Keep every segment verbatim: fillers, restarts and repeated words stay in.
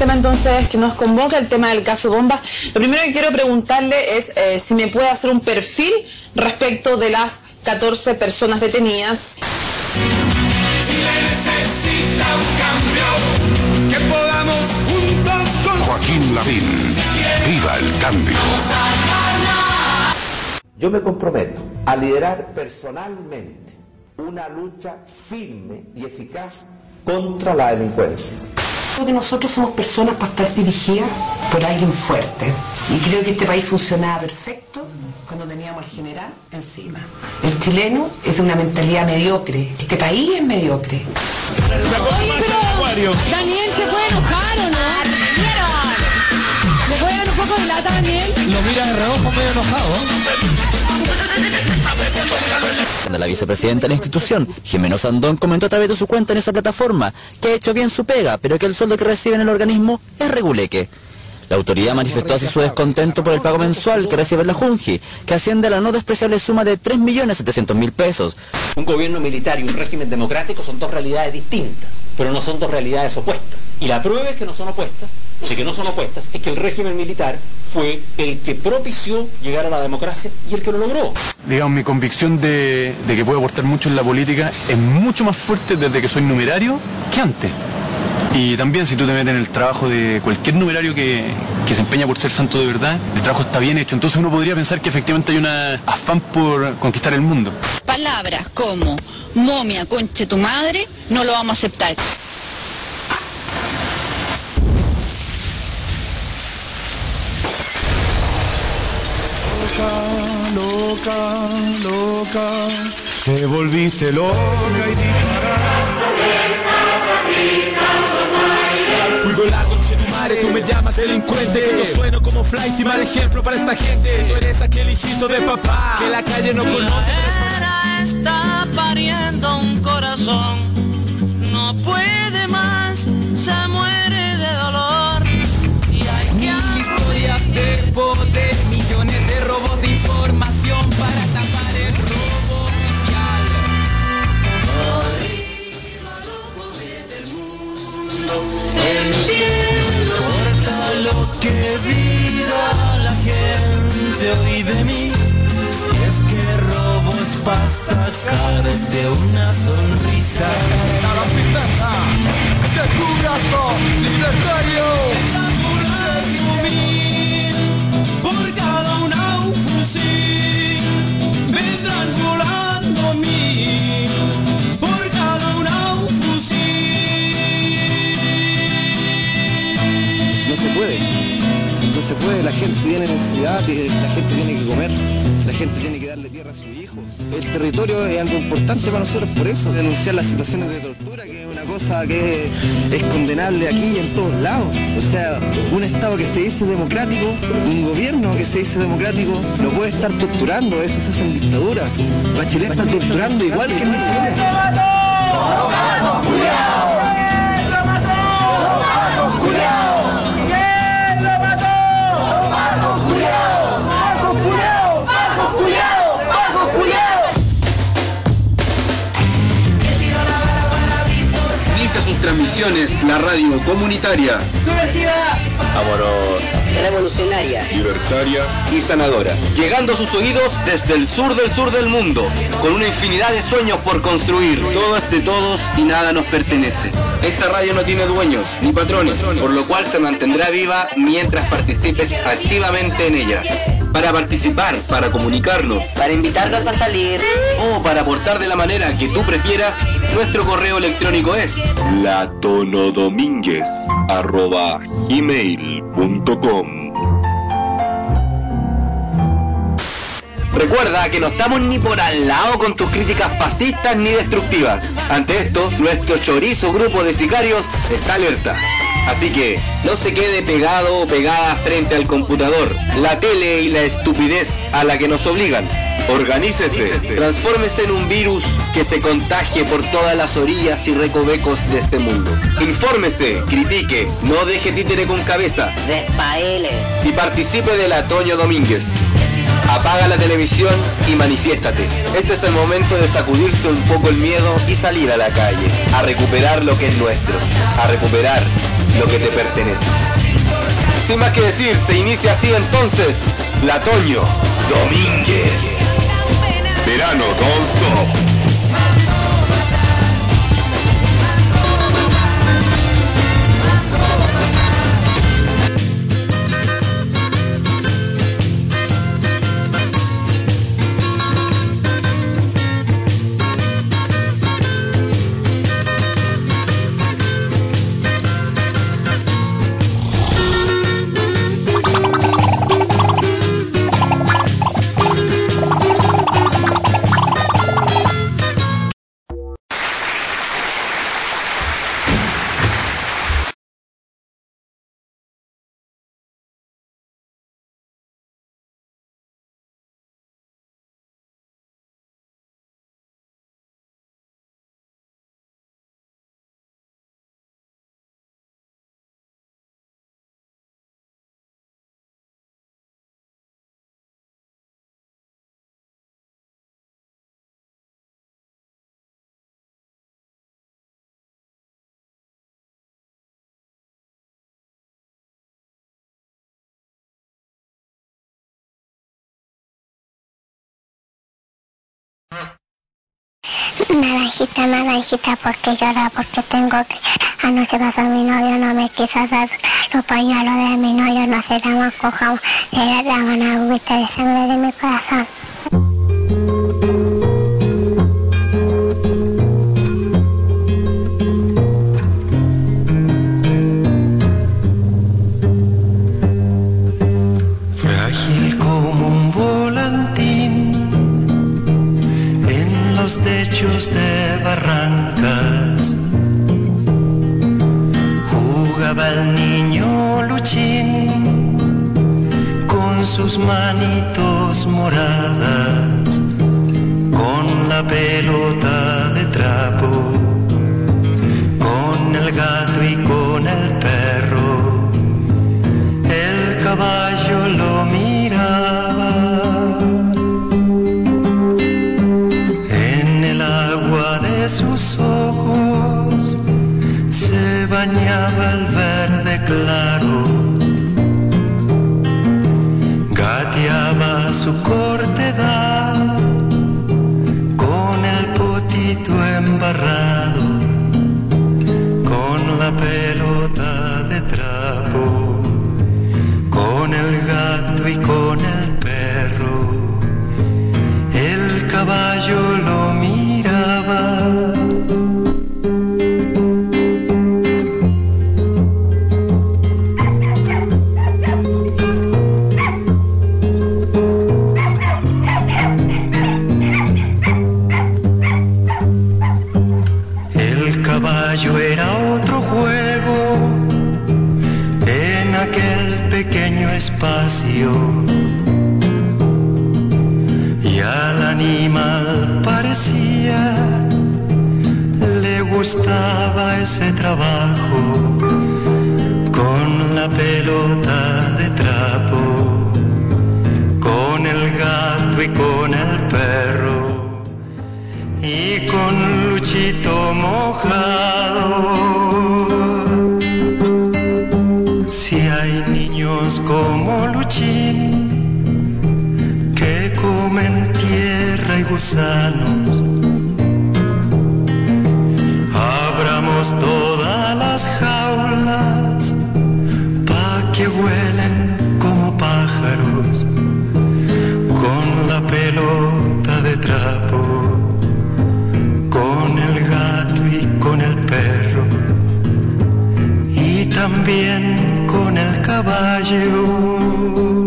tema entonces que nos convoca, el tema del caso Bomba. Lo primero que quiero preguntarle es eh, si me puede hacer un perfil respecto de las catorce personas detenidas. Chile necesita un cambio, que podamos juntos con Joaquín Lavín, viva el cambio. Yo me comprometo a liderar personalmente una lucha firme y eficaz contra la delincuencia. Creo que nosotros somos personas para estar dirigidas por alguien fuerte. Y creo que este país funcionaba perfecto cuando teníamos al general encima. El chileno es de una mentalidad mediocre. Este país es mediocre. Oye, pero Daniel se puede enojar o no. ¿Le puede dar un poco de lata, Daniel? Lo mira de reojo medio enojado. La vicepresidenta de la institución, Jimena Sandón, comentó a través de su cuenta en esa plataforma que ha hecho bien su pega, pero que el sueldo que recibe en el organismo es reguleque. La autoridad manifestó así su descontento por el pago mensual que recibe la Junji, que asciende a la no despreciable suma de tres millones setecientos mil pesos. Un gobierno militar y un régimen democrático son dos realidades distintas, pero no son dos realidades opuestas. Y la prueba es que no son opuestas, de que no son opuestas, es que el régimen militar fue el que propició llegar a la democracia y el que lo logró. Digamos, mi convicción de, de que puedo aportar mucho en la política es mucho más fuerte desde que soy numerario que antes. Y también si tú te metes en el trabajo de cualquier numerario que, que se empeña por ser santo de verdad, el trabajo está bien hecho. Entonces uno podría pensar que efectivamente hay un afán por conquistar el mundo. Palabras como momia, conche tu madre, no lo vamos a aceptar. Loca, loca, te volviste loca y disparada. Fuigo la concha de tu madre, tú me llamas delincuente, que yo sueno como flight y mal ejemplo para esta gente. Tú eres aquel hijito de papá que la calle no conoce. Está pariendo un corazón, no puede más, se muere de dolor. Y hay que Mil historias de poder, millones de robos de información para tapar el robo oficial. entiendo. Importa lo que diga la gente hoy de mí, si es que robo es para sacarte una sonrisa. A la pimenta, de tu brazo libertario. Por cada una un fusil, vendrán volando mil. Por cada una un fusil. No se puede, no se puede, la gente tiene necesidad, la gente tiene que comer, la gente tiene que darle tierra a su hijo. El territorio es algo importante para nosotros, por eso denunciar las situaciones de tortura, que es una cosa que es, es condenable aquí y en todos lados. O sea, un Estado que se dice democrático, un gobierno que se dice democrático, no puede estar torturando, eso se hace en dictadura. Bachelet está torturando igual que en dictadura. Transmisiones, la radio comunitaria, Subversiva, amorosa, revolucionaria, libertaria y sanadora, llegando a sus oídos desde el sur del sur del mundo, con una infinidad de sueños por construir. Todo es de todos y nada nos pertenece. Esta radio no tiene dueños ni patrones, por lo cual se mantendrá viva mientras participes activamente en ella. Para participar, para comunicarnos, para invitarnos a salir o para aportar de la manera que tú prefieras, nuestro correo electrónico es latonodomínguez arroba gmail punto com. Recuerda que no estamos ni por al lado con tus críticas fascistas ni destructivas. Ante esto, nuestro chorizo grupo de sicarios está alerta. Así que no se quede pegado o pegada frente al computador, la tele y la estupidez a la que nos obligan. Organícese, transfórmese en un virus que se contagie por todas las orillas y recovecos de este mundo. Infórmese, critique, no deje títere con cabeza. Despaele y participe de la Toño Domínguez. Apaga la televisión y manifiéstate. Este es el momento de sacudirse un poco el miedo y salir a la calle, a recuperar lo que es nuestro, a recuperar lo que te pertenece. Sin más que decir, se inicia así entonces la Toño Domínguez. Verano Don't Stop. Naranjita, naranjita, porque llora, porque tengo que... Anoche pasó mi novio, no me quiso dar los pañuelos de mi novio, no se llaman cojamos, le dan una agüita de sangre de mi corazón. Frágil como un volantín en los techos de barrancas, jugaba el niño Luchín con sus manitos moradas, con la pelota de trapo, con el gato y con el perro. El caballo lo miraba, en el agua de sus ojos se bañaba el verde claro, gateaba su corta edad con el potito embarrado, con la pelota de trapo, con el gato y con el perro. El caballo lo miraba. El caballo era otro juego en aquel pequeño espacio, y al animal parecía le gustaba ese trabajo, con la pelota de trapo, con el gato y con el perro, y con Luchito mojado. Si hay niños como Luchín que comen tierra y gusanos, abramos todas las jaulas pa' que vuelen como pájaros, con la pelota de trapo, con el gato y con el perro, y también con el caballo.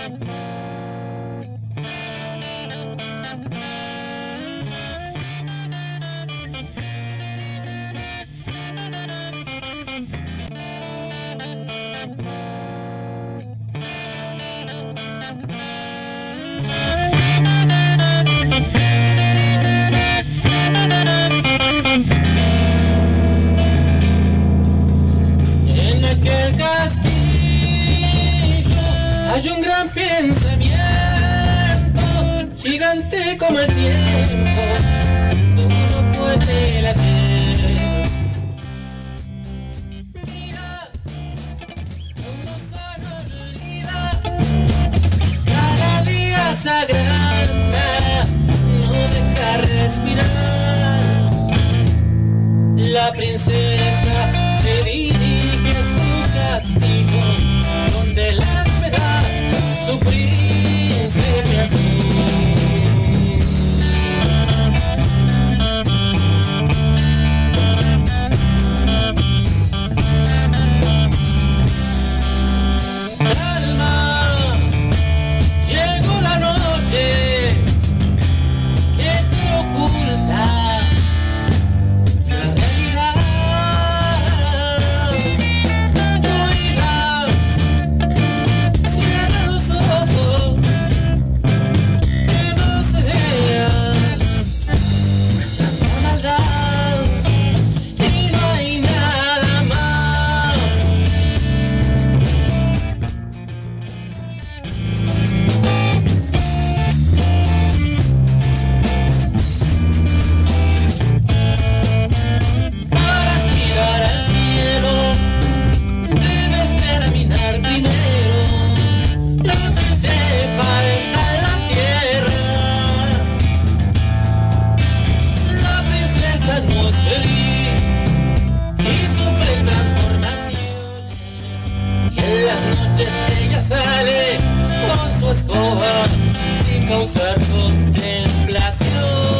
En aquel castillo hay un gran pensamiento, gigante como el tiempo, duro fuerte el ayer. Mira, unos ojos herida, cada día se agranda, no deja respirar. La princesa se dirige a su castillo, donde la espera su príncipe azul. Calma, llegó la noche que te oculta la realidad. Oiga, cierra los ojos, que no se vea tanta maldad y no hay nada más. Para aspirar al cielo debes terminar primero lo que te falta en la tierra. La princesa no es feliz y sufre transformaciones, y en las noches ella sale con su escoba sin causar contemplación.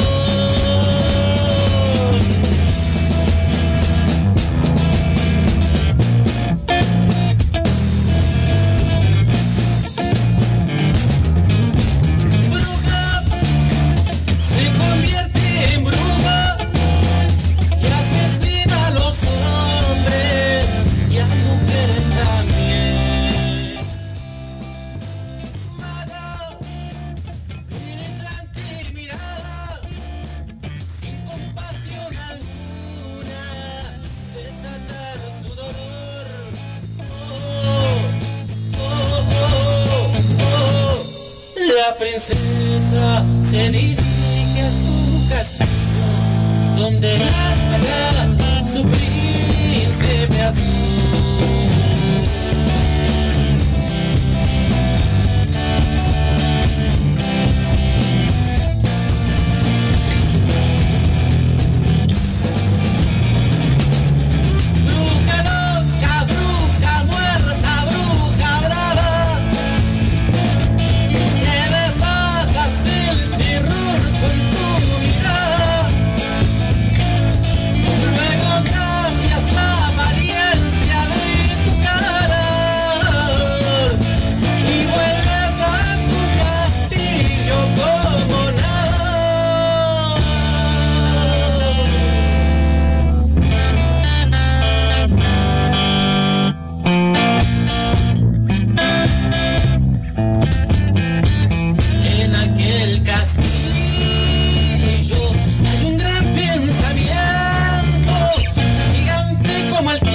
Bruja se convierte en bruja y asesina a los hombres y a mujeres también. Maga, penetrante mirada, sin compasión alguna, desatar su dolor. Oh, oh, oh, oh. La princesa se dirige a su castillo, donde la espera su príncipe azul. Bruja loca, bruja muerta, bruja brava, que desatas el terror con tu mirada. Luego cambias la apariencia de tu cara y vuelves a tu castillo como nada. En aquel castillo hay un gran pensamiento, gigante como el